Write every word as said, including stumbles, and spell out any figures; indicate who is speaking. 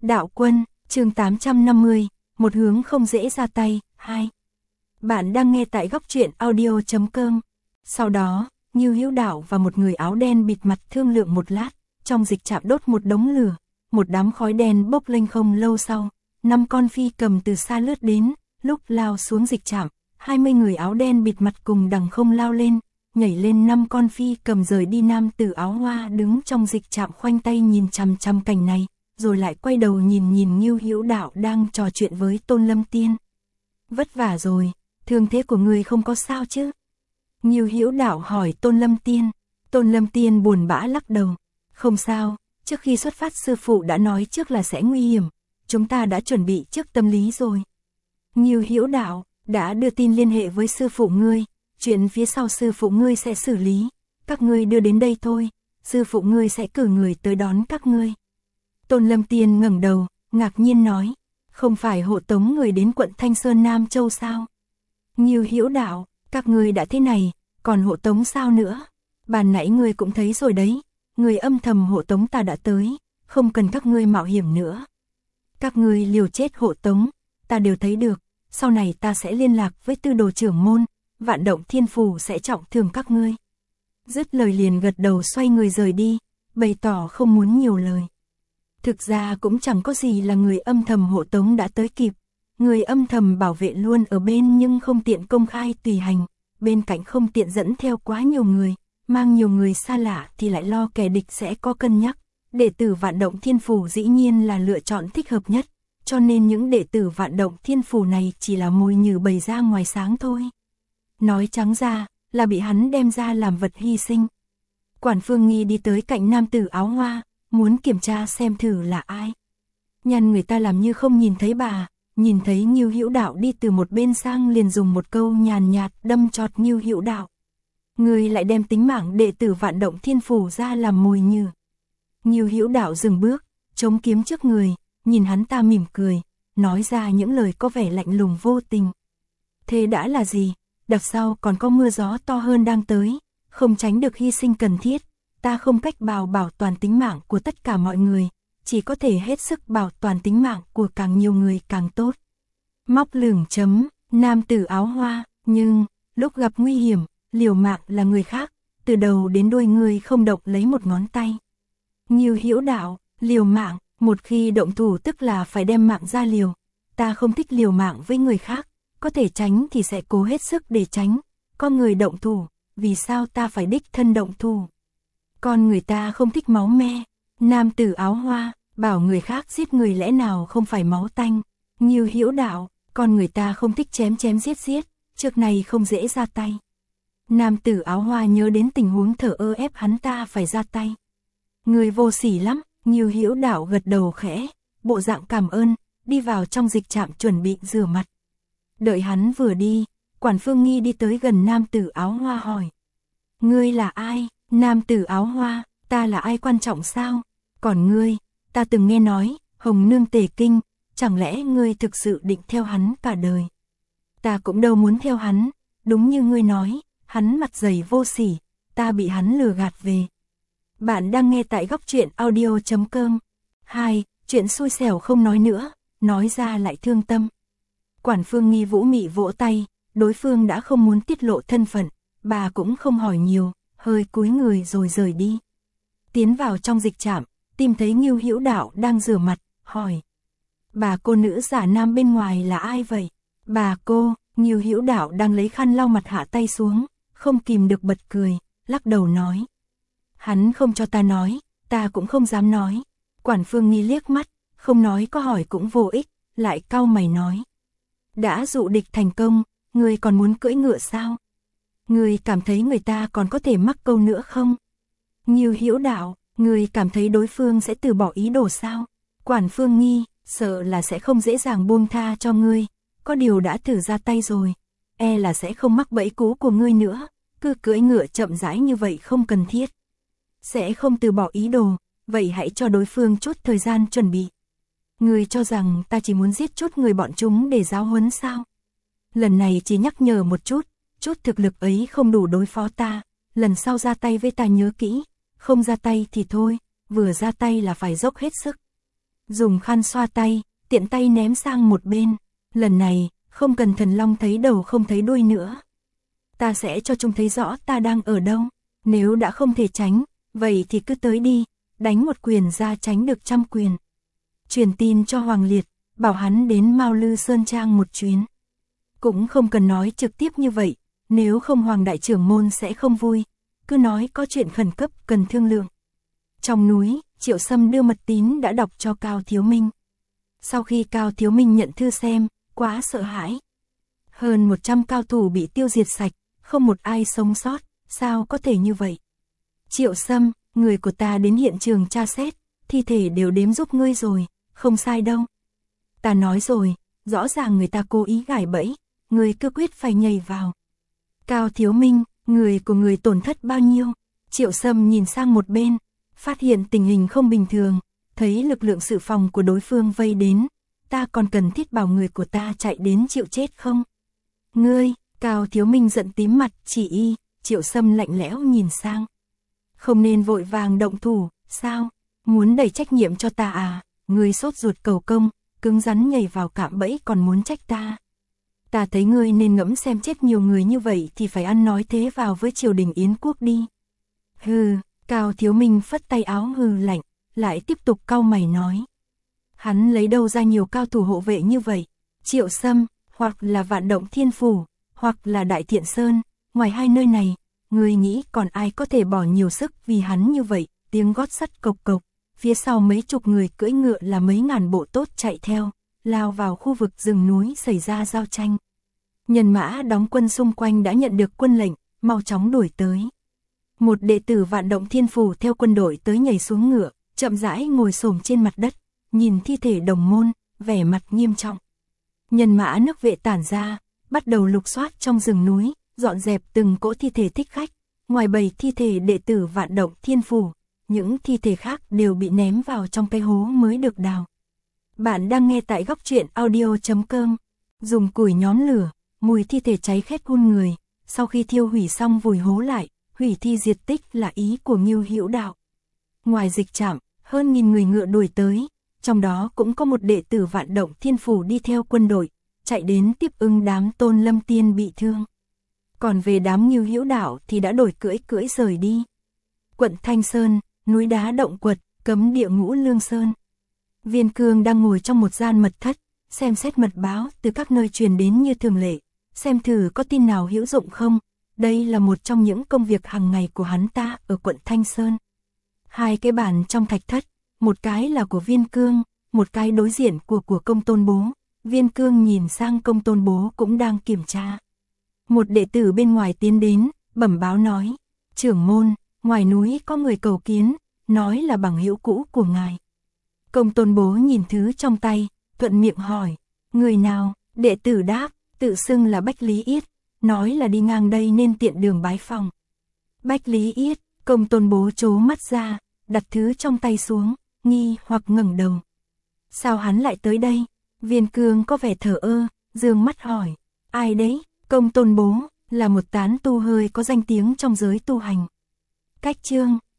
Speaker 1: Đạo quân, chương tám trăm năm mươi, một hướng không dễ ra tay, hai. Bạn đang nghe tại góc truyện audio chấm com. Sau đó, Như Hữu Đạo và một người áo đen bịt mặt thương lượng một lát, trong dịch trạm đốt một đống lửa, một đám khói đen bốc lên. Không lâu sau, năm con phi cầm từ xa lướt đến, lúc lao xuống dịch trạm, hai mươi người áo đen bịt mặt cùng đằng không lao lên, nhảy lên năm con phi cầm rời đi. Nam tử áo hoa đứng trong dịch trạm khoanh tay nhìn chằm chằm cảnh này, rồi lại quay đầu nhìn nhìn Như Hữu Đạo đang trò chuyện với Tôn Lâm Tiên. Vất vả rồi, thương thế của người không có sao chứ? Như Hữu Đạo hỏi Tôn Lâm Tiên. Tôn Lâm Tiên buồn bã lắc đầu. Không sao, trước khi xuất phát sư phụ đã nói trước là sẽ nguy hiểm, chúng ta đã chuẩn bị trước tâm lý rồi. Như Hữu Đạo đã đưa tin liên hệ với sư phụ ngươi, chuyện phía sau sư phụ ngươi sẽ xử lý, các ngươi đưa đến đây thôi, sư phụ ngươi sẽ cử người tới đón các ngươi. Tôn Lâm Tiên ngẩng đầu, ngạc nhiên nói, không phải hộ tống người đến quận Thanh Sơn Nam Châu sao? Như Hữu Đạo, các ngươi đã thế này, còn hộ tống sao nữa? Bàn nãy ngươi cũng thấy rồi đấy, người âm thầm hộ tống ta đã tới, không cần các ngươi mạo hiểm nữa. Các ngươi liều chết hộ tống, ta đều thấy được, sau này ta sẽ liên lạc với tư đồ trưởng môn, Vạn Động Thiên Phủ sẽ trọng thưởng các ngươi. Dứt lời liền gật đầu xoay người rời đi, bày tỏ không muốn nhiều lời. Thực ra cũng chẳng có gì là người âm thầm hộ tống đã tới kịp, người âm thầm bảo vệ luôn ở bên nhưng không tiện công khai tùy hành, bên cạnh không tiện dẫn theo quá nhiều người, mang nhiều người xa lạ thì lại lo kẻ địch sẽ có cân nhắc. Đệ tử Vạn Động Thiên Phủ dĩ nhiên là lựa chọn thích hợp nhất, cho nên những đệ tử Vạn Động Thiên Phủ này chỉ là mồi nhử bày ra ngoài sáng thôi. Nói trắng ra, là bị hắn đem ra làm vật hy sinh. Quản Phương Nghi đi tới cạnh nam tử áo hoa, muốn kiểm tra xem thử là ai. Nhăn người ta làm như không nhìn thấy bà, nhìn thấy Như Hữu Đạo đi từ một bên sang liền dùng một câu nhàn nhạt đâm chọt Như Hữu Đạo. Người lại đem tính mạng đệ tử Vạn Động Thiên Phủ ra làm mồi nhử. Như Hữu Đạo dừng bước, chống kiếm trước người, nhìn hắn ta mỉm cười, nói ra những lời có vẻ lạnh lùng vô tình. Thế đã là gì? Đằng sau còn có mưa gió to hơn đang tới, không tránh được hy sinh cần thiết, ta không cách bào bảo toàn tính mạng của tất cả mọi người, chỉ có thể hết sức bảo toàn tính mạng của càng nhiều người càng tốt. Móc lửng chấm, nam tử áo hoa, nhưng, lúc gặp nguy hiểm, liều mạng là người khác, từ đầu đến đuôi người không động lấy một ngón tay. Như Hữu Đạo, liều mạng, một khi động thủ tức là phải đem mạng ra liều, ta không thích liều mạng với người khác, có thể tránh thì sẽ cố hết sức để tránh, có người động thủ, vì sao ta phải đích thân động thủ? Con người ta không thích máu me, nam tử áo hoa, bảo người khác giết người lẽ nào không phải máu tanh, Như Hữu Đạo, con người ta không thích chém chém giết giết, trước này không dễ ra tay. Nam tử áo hoa nhớ đến tình huống thờ ơ ép hắn ta phải ra tay. Người vô sỉ lắm, Như Hữu Đạo gật đầu khẽ, bộ dạng cảm ơn, đi vào trong dịch trạm chuẩn bị rửa mặt. Đợi hắn vừa đi, Quản Phương Nghi đi tới gần nam tử áo hoa hỏi. Ngươi là ai? Nam tử áo hoa, ta là ai quan trọng sao? Còn ngươi, ta từng nghe nói, Hồng Nương tề kinh, chẳng lẽ ngươi thực sự định theo hắn cả đời? Ta cũng đâu muốn theo hắn, đúng như ngươi nói, hắn mặt dày vô sỉ, ta bị hắn lừa gạt về. Bạn đang nghe tại góc truyện audio chấm com. hai. Chuyện xui xẻo không nói nữa, nói ra lại thương tâm. Quản Phương Nghi vũ mị vỗ tay, đối phương đã không muốn tiết lộ thân phận, bà cũng không hỏi nhiều, hơi cúi người rồi rời đi. Tiến vào trong dịch trạm, tìm thấy Như Hữu Đạo đang rửa mặt, hỏi. Bà cô nữ giả nam bên ngoài là ai vậy? Bà cô, Như Hữu Đạo đang lấy khăn lau mặt hạ tay xuống, không kìm được bật cười, lắc đầu nói. Hắn không cho ta nói, ta cũng không dám nói. Quản Phương Nghi liếc mắt, không nói có hỏi cũng vô ích, lại cau mày nói. Đã dụ địch thành công, ngươi còn muốn cưỡi ngựa sao? Ngươi cảm thấy người ta còn có thể mắc câu nữa không? Như Hữu Đạo, ngươi cảm thấy đối phương sẽ từ bỏ ý đồ sao? Quản Phương Nghi, sợ là sẽ không dễ dàng buông tha cho ngươi, có điều đã thử ra tay rồi, e là sẽ không mắc bẫy cú của ngươi nữa, cứ cưỡi ngựa chậm rãi như vậy không cần thiết. Sẽ không từ bỏ ý đồ, vậy hãy cho đối phương chút thời gian chuẩn bị. Ngươi cho rằng ta chỉ muốn giết chút người bọn chúng để giáo huấn sao? Lần này chỉ nhắc nhở một chút, chút thực lực ấy không đủ đối phó ta, lần sau ra tay với ta nhớ kỹ, không ra tay thì thôi, vừa ra tay là phải dốc hết sức. dùng khăn xoa tay, tiện tay ném sang một bên. Lần này, không cần Thần Long thấy đầu không thấy đuôi nữa. Ta sẽ cho chúng thấy rõ ta đang ở đâu. Nếu đã không thể tránh, vậy thì cứ tới đi, đánh một quyền ra tránh được trăm quyền. Truyền tin cho Hoàng Liệt, bảo hắn đến Mao Lư Sơn Trang một chuyến. Cũng không cần nói trực tiếp như vậy, nếu không Hoàng đại trưởng môn sẽ không vui. Cứ nói có chuyện khẩn cấp cần thương lượng. Trong núi, Triệu Sâm đưa mật tín đã đọc cho Cao Thiếu Minh. Sau khi Cao Thiếu Minh nhận thư xem, quá sợ hãi. Hơn một trăm cao thủ bị tiêu diệt sạch, không một ai sống sót, sao có thể như vậy? Triệu Sâm, người của ta đến hiện trường tra xét, thi thể đều đếm giúp ngươi rồi, không sai đâu. Ta nói rồi, rõ ràng người ta cố ý gài bẫy, người cứ quyết phải nhảy vào. Cao Thiếu Minh, người của người tổn thất bao nhiêu? Triệu Sâm nhìn sang một bên, phát hiện tình hình không bình thường, thấy lực lượng dự phòng của đối phương vây đến, ta còn cần thiết bảo người của ta chạy đến chịu chết không? Ngươi, Cao Thiếu Minh giận tím mặt, chỉ y, Triệu Sâm lạnh lẽo nhìn sang. Không nên vội vàng động thủ, sao? Muốn đẩy trách nhiệm cho ta à? Ngươi sốt ruột cầu công, cứng rắn nhảy vào cạm bẫy còn muốn trách ta. Ta thấy ngươi nên ngẫm xem chết nhiều người như vậy thì phải ăn nói thế vào với triều đình Yến quốc đi. Hừ, Cao Thiếu Minh phất tay áo hừ lạnh, lại tiếp tục cau mày nói. Hắn lấy đâu ra nhiều cao thủ hộ vệ như vậy? Triệu Sâm, hoặc là Vạn Động Thiên Phủ, hoặc là Đại Thiện Sơn, ngoài hai nơi này, ngươi nghĩ còn ai có thể bỏ nhiều sức vì hắn như vậy? Tiếng gót sắt cộc cộc, phía sau mấy chục người cưỡi ngựa là mấy ngàn bộ tốt chạy theo, lao vào khu vực rừng núi xảy ra giao tranh. Nhân mã đóng quân xung quanh đã nhận được quân lệnh, mau chóng đuổi tới. Một đệ tử Vạn Động Thiên Phủ theo quân đội tới nhảy xuống ngựa, chậm rãi ngồi xổm trên mặt đất, nhìn thi thể đồng môn, vẻ mặt nghiêm trọng. Nhân mã nước vệ tản ra, bắt đầu lục soát trong rừng núi, dọn dẹp từng cỗ thi thể thích khách, ngoài bầy thi thể đệ tử Vạn Động Thiên Phủ, những thi thể khác đều bị ném vào trong cái hố mới được đào. Bạn đang nghe tại góc truyện audio chấm com, dùng củi nhóm lửa, mùi thi thể cháy khét hun người, sau khi thiêu hủy xong vùi hố lại, hủy thi diệt tích là ý của Ngưu Hữu Đạo. Ngoài dịch trạm, hơn nghìn người ngựa đuổi tới, trong đó cũng có một đệ tử Vạn Động Thiên Phủ đi theo quân đội, chạy đến tiếp ứng đám Tôn Lâm Tiên bị thương. Còn về đám Ngưu Hữu Đạo thì đã đổi cưỡi cưỡi rời đi. Quận Thanh Sơn, núi đá động quật, cấm địa Ngũ Lương Sơn. Viên Cương đang ngồi trong một gian mật thất, xem xét mật báo từ các nơi truyền đến như thường lệ, xem thử có tin nào hữu dụng không. Đây là một trong những công việc hàng ngày của hắn ta ở quận Thanh Sơn. Hai cái bàn trong thạch thất, một cái là của Viên Cương, một cái đối diện của của Công Tôn Bố. Viên Cương nhìn sang Công Tôn Bố cũng đang kiểm tra. Một đệ tử bên ngoài tiến đến, bẩm báo nói, trưởng môn, ngoài núi có người cầu kiến, nói là bằng hữu cũ của ngài. Công Tôn Bố nhìn thứ trong tay, thuận miệng hỏi, người nào? Đệ tử đáp, tự xưng là Bách Lý Yết, nói là đi ngang đây nên tiện đường bái phòng. Bách Lý Yết, Công Tôn Bố trố mắt ra, đặt thứ trong tay xuống, nghi hoặc ngẩng đầu. Sao hắn lại tới đây? Viên Cương có vẻ thờ ơ, dương mắt hỏi, ai đấy? Công Tôn Bố, là một tán tu hơi có danh tiếng trong giới tu hành. Cách chương